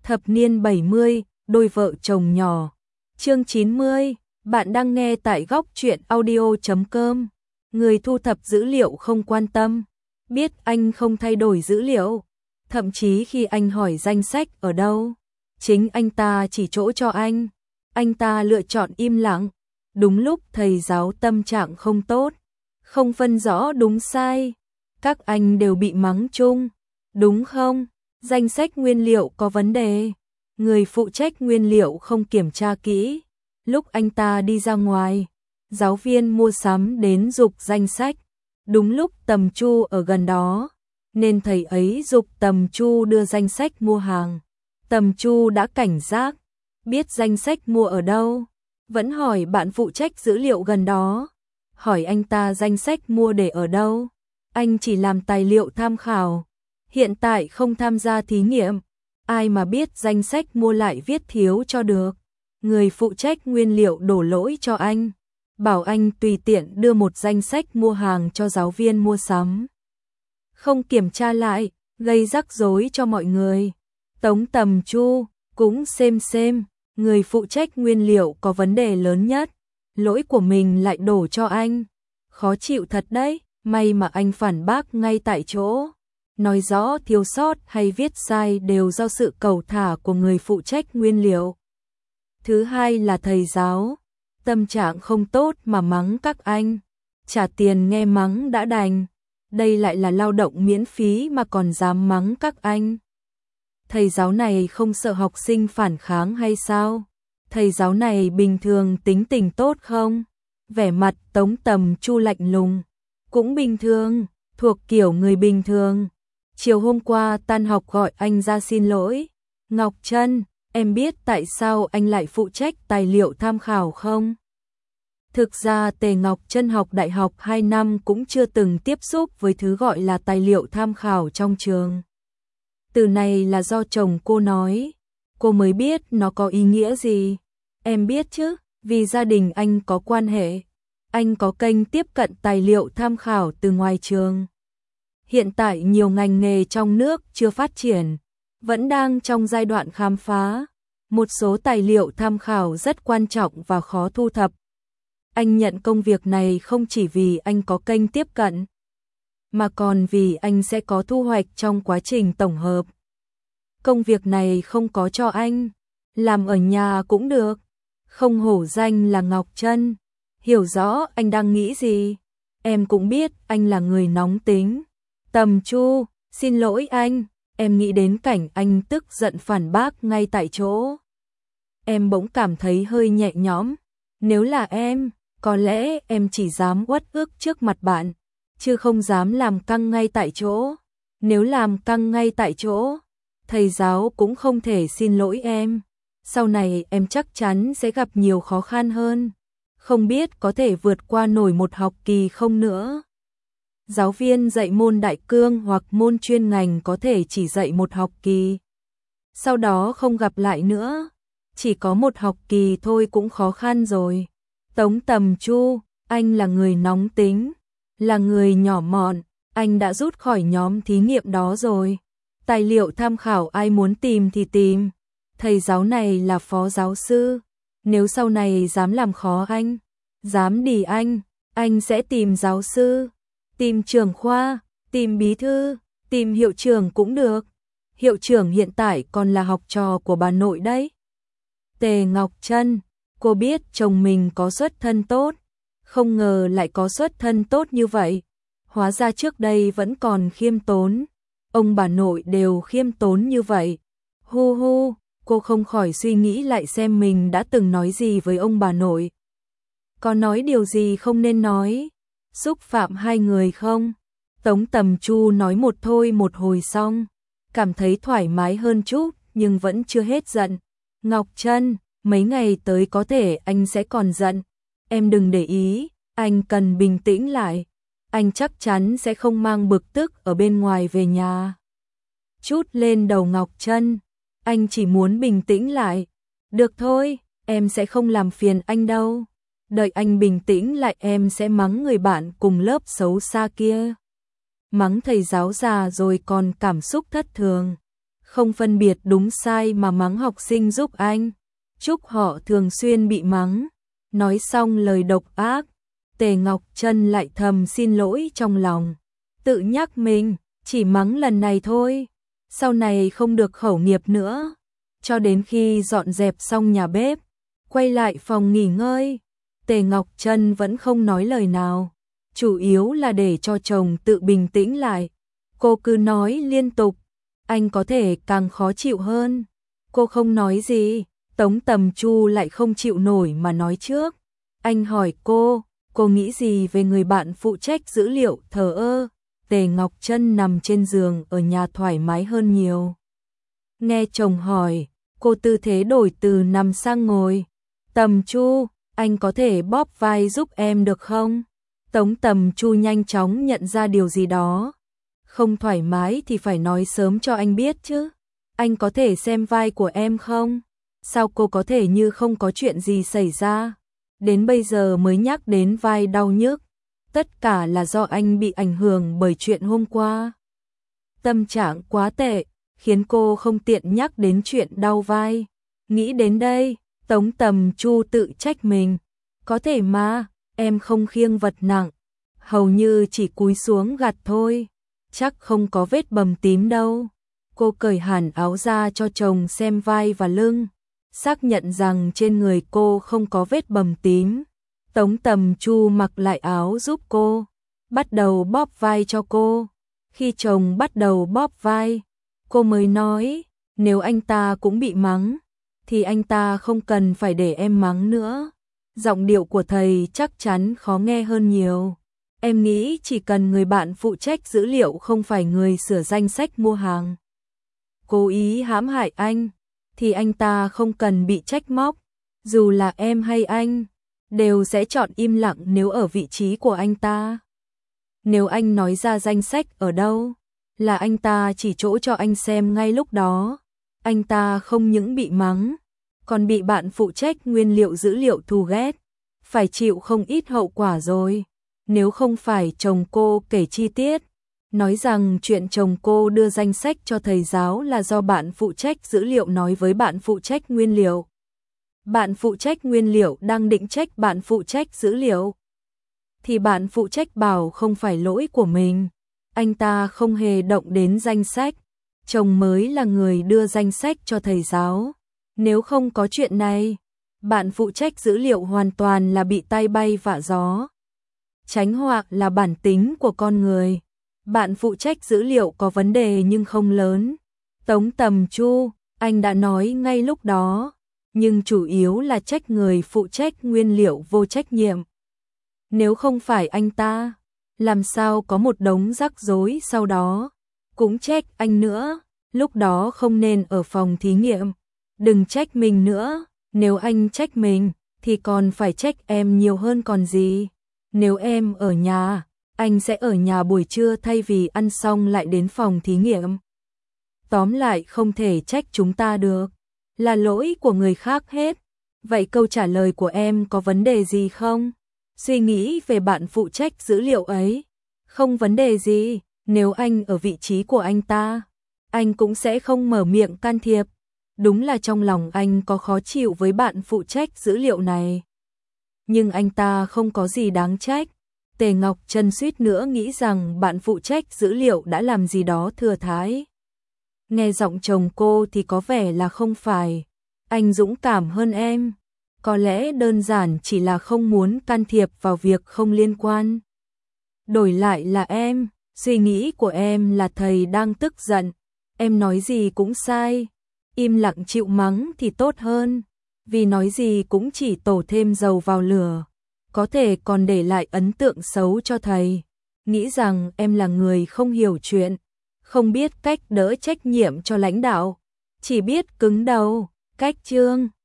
Thập niên 70, đôi vợ chồng nhỏ. Chương 90, bạn đang nghe tại góc truyện audio.com. Người thu thập dữ liệu không quan tâm, biết anh không thay đổi dữ liệu. Thậm chí khi anh hỏi danh sách ở đâu, chính anh ta chỉ chỗ cho anh ta lựa chọn im lặng. Đúng lúc thầy giáo tâm trạng không tốt, không phân rõ đúng sai, các anh đều bị mắng chung, đúng không? Danh sách nguyên liệu có vấn đề, người phụ trách nguyên liệu không kiểm tra kỹ. Lúc anh ta đi ra ngoài, giáo viên mua sắm đến giục danh sách. Đúng lúc Tầm Chu ở gần đó, nên thầy ấy giục Tầm Chu đưa danh sách mua hàng. Tầm Chu đã cảnh giác, biết danh sách mua ở đâu, vẫn hỏi bạn phụ trách dữ liệu gần đó. Hỏi anh ta danh sách mua để ở đâu, anh chỉ làm tài liệu tham khảo. Hiện tại không tham gia thí nghiệm, ai mà biết danh sách mua lại viết thiếu cho được. Người phụ trách nguyên liệu đổ lỗi cho anh, bảo anh tùy tiện đưa một danh sách mua hàng cho giáo viên mua sắm. Không kiểm tra lại, gây rắc rối cho mọi người. Tống Tầm Chu cũng xem, người phụ trách nguyên liệu có vấn đề lớn nhất, lỗi của mình lại đổ cho anh. Khó chịu thật đấy, may mà anh phản bác ngay tại chỗ. Nói rõ thiếu sót hay viết sai đều do sự cẩu thả của người phụ trách nguyên liệu. Thứ hai là thầy giáo, tâm trạng không tốt mà mắng các anh. Trả tiền nghe mắng đã đành, đây lại là lao động miễn phí mà còn dám mắng các anh. Thầy giáo này không sợ học sinh phản kháng hay sao? Thầy giáo này bình thường tính tình tốt không? Vẻ mặt Tống Tầm Chu lạnh lùng, cũng bình thường, thuộc kiểu người bình thường. Chiều hôm qua tan học gọi anh ra xin lỗi. Ngọc Trân, em biết tại sao anh lại phụ trách tài liệu tham khảo không? Thực ra Tề Ngọc Trân học đại học 2 năm cũng chưa từng tiếp xúc với thứ gọi là tài liệu tham khảo trong trường. Từ này là do chồng cô nói, cô mới biết nó có ý nghĩa gì. Em biết chứ, vì gia đình anh có quan hệ, anh có kênh tiếp cận tài liệu tham khảo từ ngoài trường. Hiện tại nhiều ngành nghề trong nước chưa phát triển, vẫn đang trong giai đoạn khám phá. Một số tài liệu tham khảo rất quan trọng và khó thu thập. Anh nhận công việc này không chỉ vì anh có kênh tiếp cận, mà còn vì anh sẽ có thu hoạch trong quá trình tổng hợp. Công việc này không có cho anh, làm ở nhà cũng được. Không hổ danh là Ngọc Trân, hiểu rõ anh đang nghĩ gì. Em cũng biết anh là người nóng tính. Tầm Chu, xin lỗi anh, em nghĩ đến cảnh anh tức giận phản bác ngay tại chỗ. Em bỗng cảm thấy hơi nhẹ nhõm. Nếu là em, có lẽ em chỉ dám uất ức trước mặt bạn, chứ không dám làm căng ngay tại chỗ. Nếu làm căng ngay tại chỗ, thầy giáo cũng không thể xin lỗi em. Sau này em chắc chắn sẽ gặp nhiều khó khăn hơn, không biết có thể vượt qua nổi một học kỳ không nữa. Giáo viên dạy môn đại cương hoặc môn chuyên ngành có thể chỉ dạy một học kỳ, sau đó không gặp lại nữa. Chỉ có một học kỳ thôi cũng khó khăn rồi. Tống Tầm Chu, anh là người nóng tính, là người nhỏ mọn, anh đã rút khỏi nhóm thí nghiệm đó rồi. Tài liệu tham khảo ai muốn tìm thì tìm. Thầy giáo này là phó giáo sư, nếu sau này dám làm khó anh, dám đì anh sẽ tìm giáo sư, tìm trưởng khoa, tìm bí thư, tìm hiệu trưởng cũng được. Hiệu trưởng hiện tại còn là học trò của bà nội đấy. Tề Ngọc Trân, cô biết chồng mình có xuất thân tốt, không ngờ lại có xuất thân tốt như vậy. Hóa ra trước đây vẫn còn khiêm tốn, ông bà nội đều khiêm tốn như vậy. Hu hu, cô không khỏi suy nghĩ lại xem mình đã từng nói gì với ông bà nội. Có nói điều gì không nên nói, xúc phạm hai người không? Tống Tầm Chu nói một thôi một hồi xong, cảm thấy thoải mái hơn chút nhưng vẫn chưa hết giận. Ngọc Trân, mấy ngày tới có thể anh sẽ còn giận. Em đừng để ý, anh cần bình tĩnh lại. Anh chắc chắn sẽ không mang bực tức ở bên ngoài về nhà. Chút lên đầu Ngọc Trân, anh chỉ muốn bình tĩnh lại. Được thôi, em sẽ không làm phiền anh đâu. Đợi anh bình tĩnh lại em sẽ mắng người bạn cùng lớp xấu xa kia. Mắng thầy giáo già rồi còn cảm xúc thất thường. không phân biệt đúng sai mà mắng học sinh giúp anh. Chúc họ thường xuyên bị mắng. Nói xong lời độc ác, Tề Ngọc Trân lại thầm xin lỗi trong lòng. Tự nhắc mình, chỉ mắng lần này thôi, sau này không được khẩu nghiệp nữa. Cho đến khi dọn dẹp xong nhà bếp, quay lại phòng nghỉ ngơi, Tề Ngọc Trân vẫn không nói lời nào. Chủ yếu là để cho chồng tự bình tĩnh lại. Cô cứ nói liên tục, anh có thể càng khó chịu hơn. Cô không nói gì, Tống Tầm Chu lại không chịu nổi mà nói trước. Anh hỏi cô nghĩ gì về người bạn phụ trách dữ liệu thờ ơ. Tề Ngọc Trân nằm trên giường ở nhà thoải mái hơn nhiều. Nghe chồng hỏi, cô tư thế đổi từ nằm sang ngồi. Tầm Chu, anh có thể bóp vai giúp em được không? Tống Tầm Chu nhanh chóng nhận ra điều gì đó. Không thoải mái thì phải nói sớm cho anh biết chứ. Anh có thể xem vai của em không? Sao cô có thể như không có chuyện gì xảy ra? Đến bây giờ mới nhắc đến vai đau nhức. Tất cả là do anh bị ảnh hưởng bởi chuyện hôm qua. Tâm trạng quá tệ, khiến cô không tiện nhắc đến chuyện đau vai. Nghĩ đến đây, Tống Tầm Chu tự trách mình. Có thể mà, em không khiêng vật nặng. Hầu như chỉ cúi xuống gặt thôi. Chắc không có vết bầm tím đâu. Cô cởi hẳn áo ra cho chồng xem vai và lưng. Xác nhận rằng trên người cô không có vết bầm tím. Tống Tầm Chu mặc lại áo giúp cô, bắt đầu bóp vai cho cô. Khi chồng bắt đầu bóp vai, cô mới nói, nếu anh ta cũng bị mắng, thì anh ta không cần phải để em mắng nữa. Giọng điệu của thầy chắc chắn khó nghe hơn nhiều. Em nghĩ chỉ cần người bạn phụ trách dữ liệu không phải người sửa danh sách mua hàng, cố ý hãm hại anh, thì anh ta không cần bị trách móc. Dù là em hay anh, đều sẽ chọn im lặng nếu ở vị trí của anh ta. Nếu anh nói ra danh sách ở đâu, là anh ta chỉ chỗ cho anh xem ngay lúc đó. Anh ta không những bị mắng, còn bị bạn phụ trách nguyên liệu dữ liệu thù ghét, phải chịu không ít hậu quả rồi. Nếu không phải chồng cô kể chi tiết, nói rằng chuyện chồng cô đưa danh sách cho thầy giáo là do bạn phụ trách dữ liệu nói với bạn phụ trách nguyên liệu. Bạn phụ trách nguyên liệu đang định trách bạn phụ trách dữ liệu, thì bạn phụ trách bảo không phải lỗi của mình. Anh ta không hề động đến danh sách, chồng mới là người đưa danh sách cho thầy giáo. Nếu không có chuyện này, bạn phụ trách dữ liệu hoàn toàn là bị tai bay vạ gió. Tránh họa là bản tính của con người. Bạn phụ trách dữ liệu có vấn đề nhưng không lớn. Tống Tầm Chu, anh đã nói ngay lúc đó, nhưng chủ yếu là trách người phụ trách nguyên liệu vô trách nhiệm. Nếu không phải anh ta, làm sao có một đống rắc rối sau đó. Cũng trách anh nữa, lúc đó không nên ở phòng thí nghiệm. Đừng trách mình nữa, nếu anh trách mình, thì còn phải trách em nhiều hơn còn gì. Nếu em ở nhà, anh sẽ ở nhà buổi trưa thay vì ăn xong lại đến phòng thí nghiệm. Tóm lại không thể trách chúng ta được, là lỗi của người khác hết. Vậy câu trả lời của em có vấn đề gì không? Suy nghĩ về bạn phụ trách dữ liệu ấy. Không vấn đề gì, nếu anh ở vị trí của anh ta, anh cũng sẽ không mở miệng can thiệp. Đúng là trong lòng anh có khó chịu với bạn phụ trách dữ liệu này. Nhưng anh ta không có gì đáng trách. Tề Ngọc Trân suýt nữa nghĩ rằng bạn phụ trách dữ liệu đã làm gì đó thừa thãi. Nghe giọng chồng cô thì có vẻ là không phải. Anh dũng cảm hơn em. Có lẽ đơn giản chỉ là không muốn can thiệp vào việc không liên quan. Đổi lại là em, suy nghĩ của em là thầy đang tức giận. Em nói gì cũng sai. Im lặng chịu mắng thì tốt hơn. Vì nói gì cũng chỉ đổ thêm dầu vào lửa. Có thể còn để lại ấn tượng xấu cho thầy. Nghĩ rằng em là người không hiểu chuyện, không biết cách đỡ trách nhiệm cho lãnh đạo, chỉ biết cứng đầu, cách chương.